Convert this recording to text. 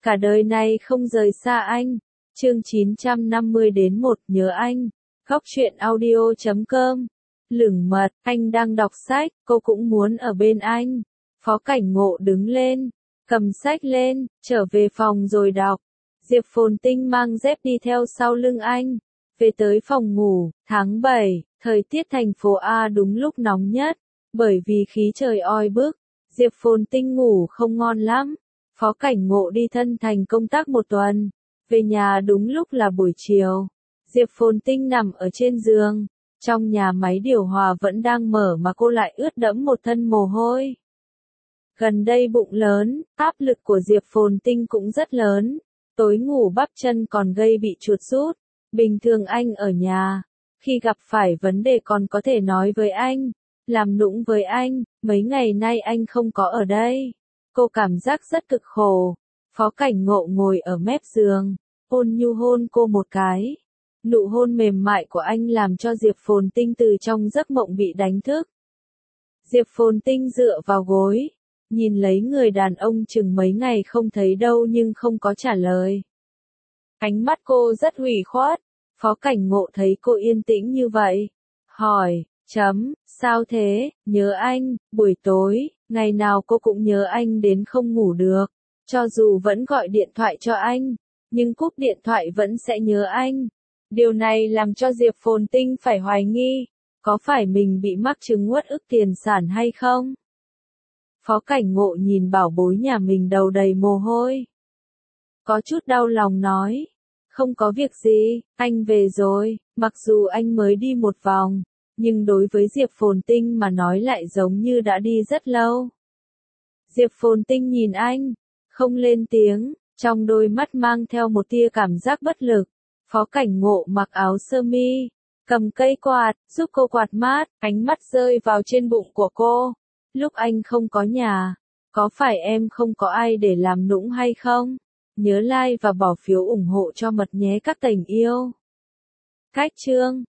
cả đời này không rời xa anh. Chương 950-1 nhớ anh. Góc truyện audio.com. Lửng mật, anh đang đọc sách, cô cũng muốn ở bên anh. Phó Cảnh Ngộ đứng lên, cầm sách lên, trở về phòng rồi đọc. Diệp Phồn Tinh mang dép đi theo sau lưng anh. Về tới phòng ngủ, tháng 7, thời tiết thành phố A đúng lúc nóng nhất. Bởi vì khí trời oi bức, Diệp Phồn Tinh ngủ không ngon lắm. Phó Cảnh Ngộ đi Thân Thành công tác một tuần. Về nhà đúng lúc là buổi chiều. Diệp Phồn Tinh nằm ở trên giường. Trong nhà máy điều hòa vẫn đang mở mà cô lại ướt đẫm một thân mồ hôi. Gần đây bụng lớn, áp lực của Diệp Phồn Tinh cũng rất lớn. Tối ngủ bắp chân còn gây bị chuột rút. Bình thường anh ở nhà. Khi gặp phải vấn đề còn có thể nói với anh. Làm nũng với anh, mấy ngày nay anh không có ở đây. Cô cảm giác rất cực khổ. Phó Cảnh Ngộ ngồi ở mép giường, ôn nhu hôn cô một cái. Nụ hôn mềm mại của anh làm cho Diệp Phồn Tinh từ trong giấc mộng bị đánh thức. Diệp Phồn Tinh dựa vào gối, nhìn lấy người đàn ông chừng mấy ngày không thấy đâu nhưng không có trả lời. Ánh mắt cô rất ủy khuất. Phó Cảnh Ngộ thấy cô yên tĩnh như vậy, hỏi, sao thế, nhớ anh, buổi tối, ngày nào cô cũng nhớ anh đến không ngủ được. Cho dù vẫn gọi điện thoại cho anh, nhưng cúp điện thoại vẫn sẽ nhớ anh. Điều này làm cho Diệp Phồn Tinh phải hoài nghi, có phải mình bị mắc chứng uất ức tiền sản hay không? Phó Cảnh Ngộ nhìn bảo bối nhà mình đầu đầy mồ hôi. Có chút đau lòng nói, không có việc gì, anh về rồi, mặc dù anh mới đi một vòng, nhưng đối với Diệp Phồn Tinh mà nói lại giống như đã đi rất lâu. Diệp Phồn Tinh nhìn anh, không lên tiếng, trong đôi mắt mang theo một tia cảm giác bất lực. Phó Cảnh Ngộ mặc áo sơ mi, cầm cây quạt, giúp cô quạt mát, ánh mắt rơi vào trên bụng của cô. Lúc anh không có nhà, có phải em không có ai để làm nũng hay không? Nhớ like và bỏ phiếu ủng hộ cho Mật nhé các tành yêu. Cách chương